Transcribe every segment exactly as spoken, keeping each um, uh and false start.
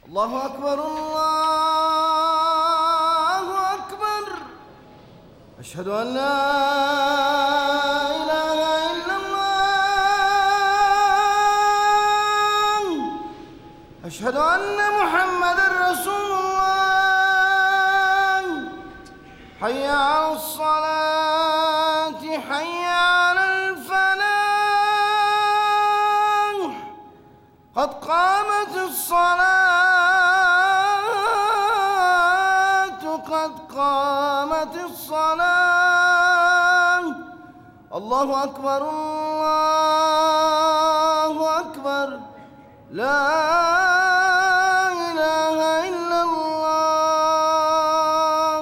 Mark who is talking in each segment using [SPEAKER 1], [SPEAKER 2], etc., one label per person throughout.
[SPEAKER 1] الله أكبر الله أكبر. أشهد أن لا إله إلا الله. أشهد أن محمدًا رسول الله. حي على الصلاة حي على الفلاح. قد قامت الصلاة قد قامت الصلاة. الله أكبر الله أكبر. لا إله إلا الله.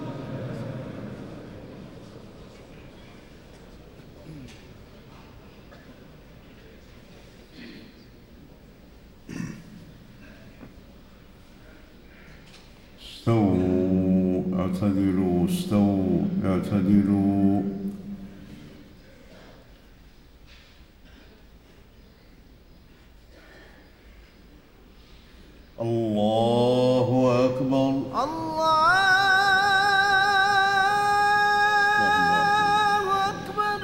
[SPEAKER 2] استووا اعتدلوا استووا اعتدلوا. الله أكبر.
[SPEAKER 1] الله أكبر.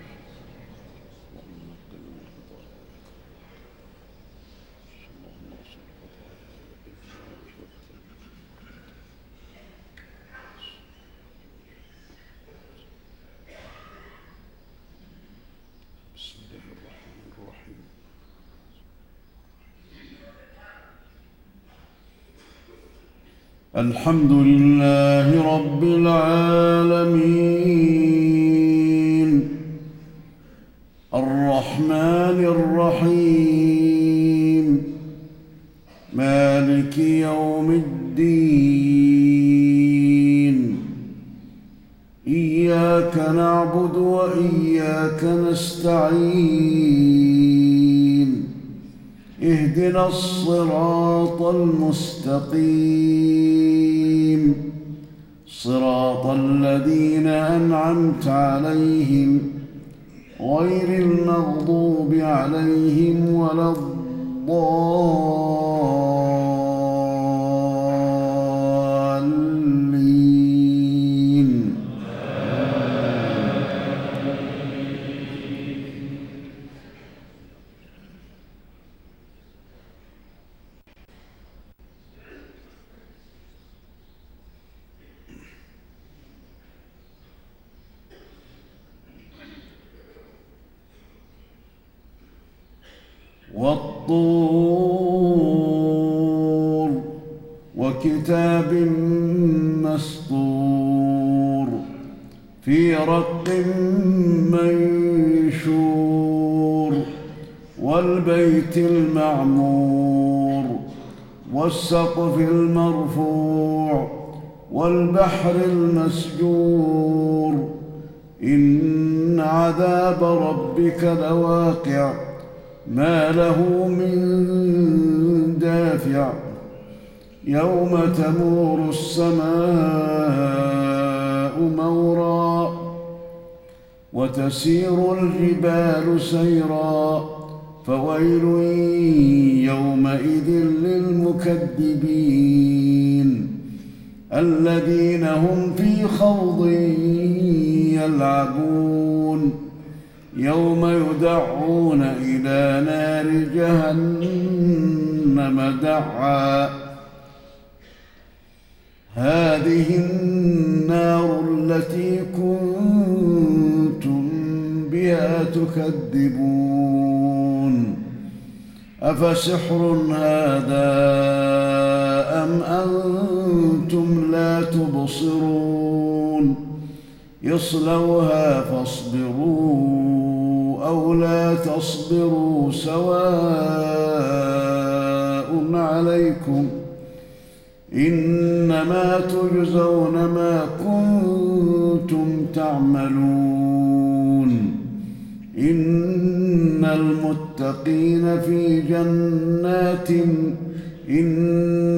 [SPEAKER 2] بسم الله الرحمن الرحيم. الحمد لله رب العالمين الرحمن الرحيم مالك يوم الدين. إياك نعبد وإياك نستعين. اهدنا الصراط المستقيم صراط الذين أنعمت عليهم غير المغضوب عليهم ولا الضالين. والطور وكتاب مسطور في رق منشور والبيت المعمور والسقف المرفوع والبحر المسجور. إن عذاب ربك لواقع ما له من دافع. يوم تمور السماء مورا وتسير الجبال سيرا. فويل يومئذ للمكذبين الذين هم في خوض يلعبون. يوم يدعون إلى نار جهنم دعا. هذه النار التي كنتم بها تكذبون. أفسحر هذا أم أنتم لا تبصرون. اصلوها فاصبروا أو لا تصبروا سواء عليكم إنما تجزون ما كنتم تعملون. إن المتقين في جنات إن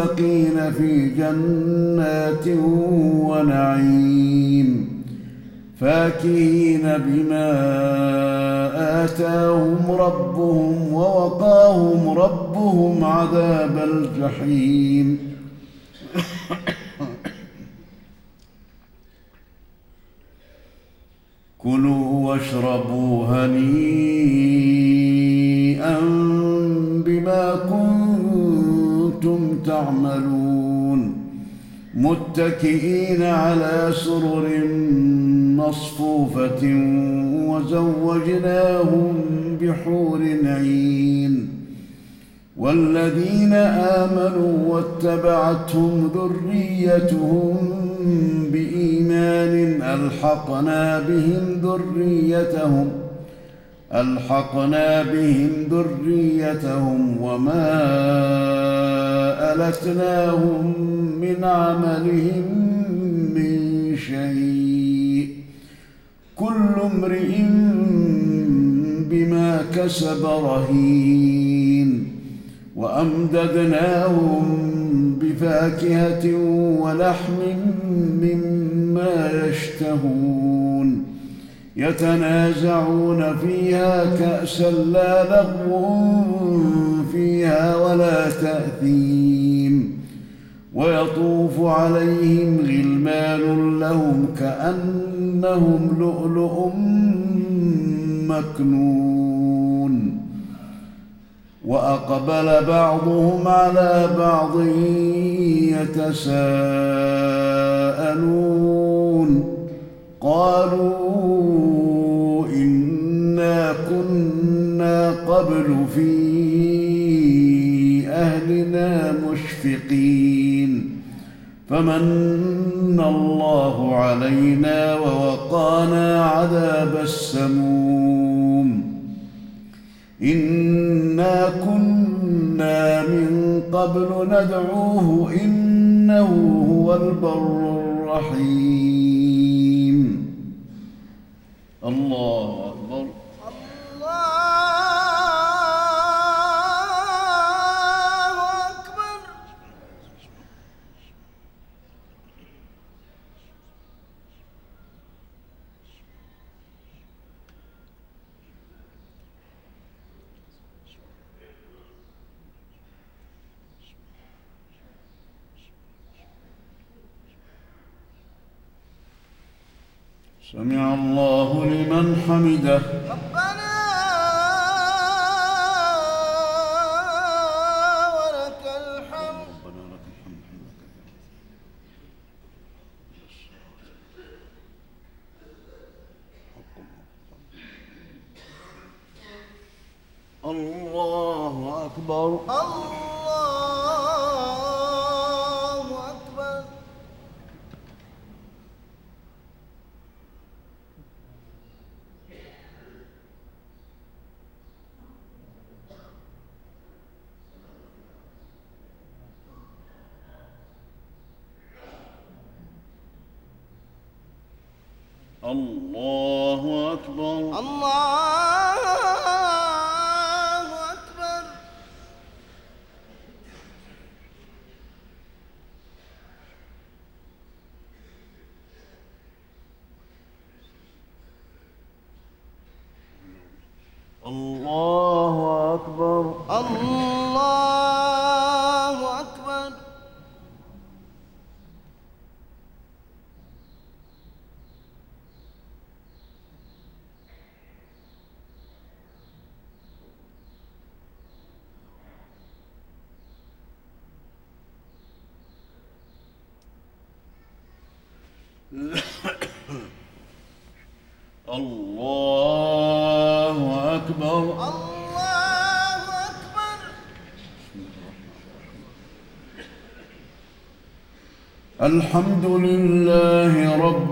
[SPEAKER 2] المتقين في جنات ونعيم فاكهين بما آتاهم ربهم ووقاهم ربهم عذاب الجحيم كلوا واشربوا هنيئا بما كنتم تعملون متكئين على سرر مصفوفة وزوجناهم بحور عين والذين آمنوا واتبعتهم ذريتهم بإيمان ألحقنا بهم ذريتهم ألحقنا بهم ذريتهم وما ألتناهم من عملهم من شيء كل امرئ بما كسب رهين وأمددناهم بفاكهة ولحم مما يشتهون يتنازعون فيها كأسا لا لغو فيها ولا تأثيم ويطوف عليهم غلمان لهم كأنهم لؤلؤ مكنون وأقبل بعضهم على بعض يتساءلون قالوا إنا كنا قبل في أهلنا مشفقين فمن الله علينا ووقانا عذاب السموم إنا كنا من قبل ندعوه إنه هو البر الرحيم الله أكبر سمع الله لمن حمده
[SPEAKER 1] ربنا ولك الحمد
[SPEAKER 2] الله أكبر
[SPEAKER 1] الله أكبر
[SPEAKER 2] الله أكبر
[SPEAKER 1] الله أكبر
[SPEAKER 2] الله أكبر
[SPEAKER 1] الله أكبر
[SPEAKER 2] الله أكبر
[SPEAKER 1] الله أكبر
[SPEAKER 2] الحمد لله رب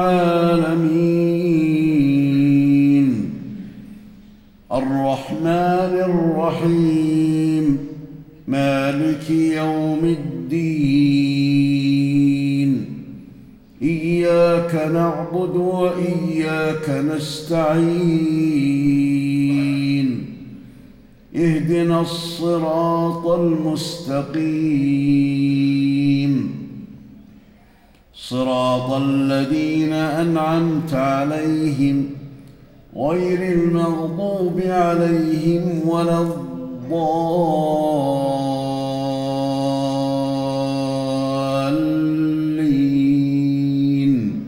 [SPEAKER 2] العالمين الرحمن الرحيم مالك يوم الدين إياك نعبد وإياك نستعين اهدنا الصراط المستقيم صراط الذين أنعمت عليهم غير المغضوب عليهم ولا الضالين.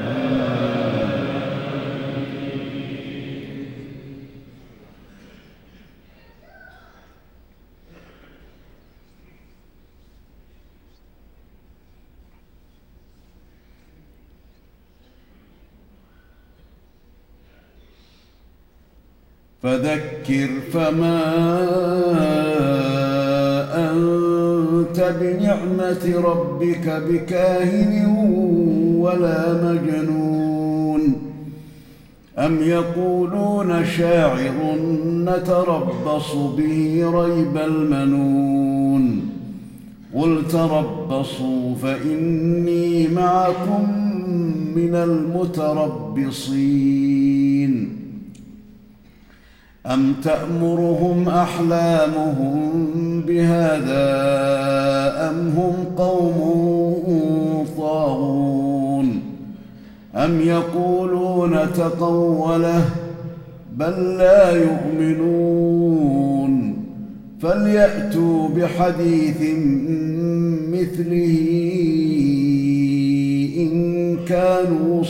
[SPEAKER 2] فذكر فما أنت بنعمة ربك بكاهن ولا مجنون. أم يقولون شاعر نتربص به ريب المنون. قل تربصوا فإني معكم من المتربصين. أم تأمرهم أحلامهم بهذا أم هم قوم طاغون. أم يقولون تقوله بل لا يؤمنون. فليأتوا بحديث مثله إن كانوا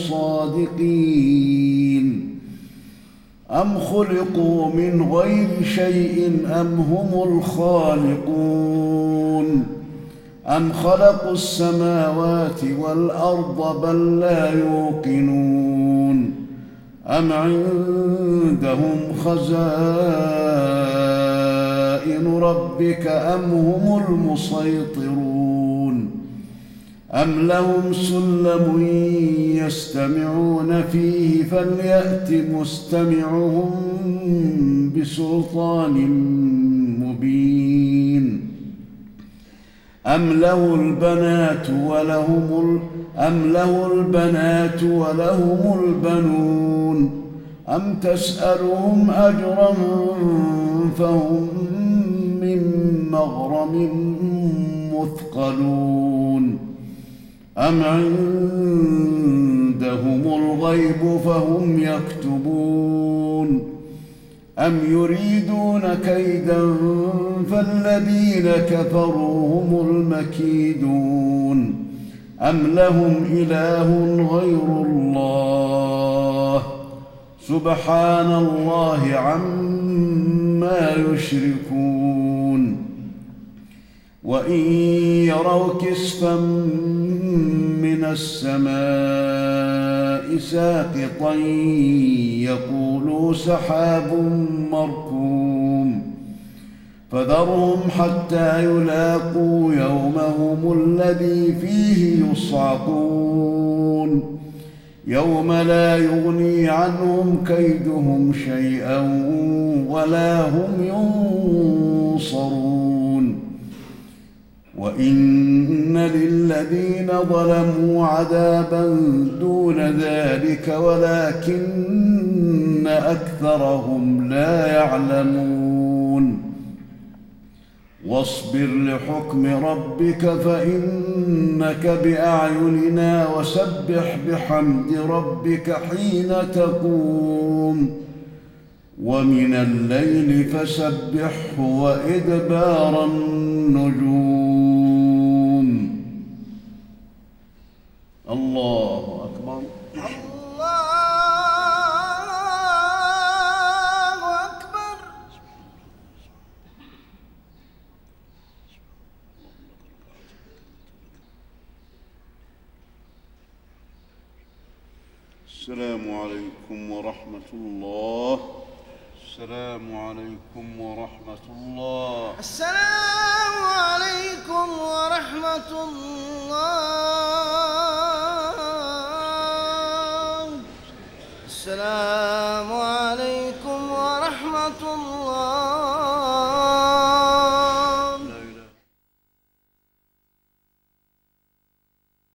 [SPEAKER 2] صادقين. أم خلقوا من غير شيء أم هم الخالقون. أم خلقوا السماوات والأرض بل لا يوقنون. أم عندهم خزائن ربك أم هم المسيطرون. أم لهم سلم يستمعون فيه فليأت مستمعهم بسلطان مبين. أم له البنات ولهم أم له البنات ولهم البنون. أم تسألهم أجرا فهم من مغرم مثقلون. أم عندهم الغيب فهم يكتبون. أم يريدون كيدا فالذين كفروا هم المكيدون. أم لهم إله غير الله سبحان الله عما يشركون. وإن يروا كسفا من السماء ساقطا يقولوا سحاب مركوم. فذرهم حتى يلاقوا يومهم الذي فيه يصعقون. يوم لا يغني عنهم كيدهم شيئا ولا هم ينصرون. وإن للذين ظلموا عذابا دون ذلك ولكن أكثرهم لا يعلمون. واصبر لحكم ربك فإنك بأعيننا وسبح بحمد ربك حين تقوم ومن الليل فسبحه وإدبار النجوم. الله أكبر. السلام عليكم ورحمة الله. السلام عليكم ورحمة الله.
[SPEAKER 1] السلام عليكم ورحمة الله. السلام عليكم ورحمة الله.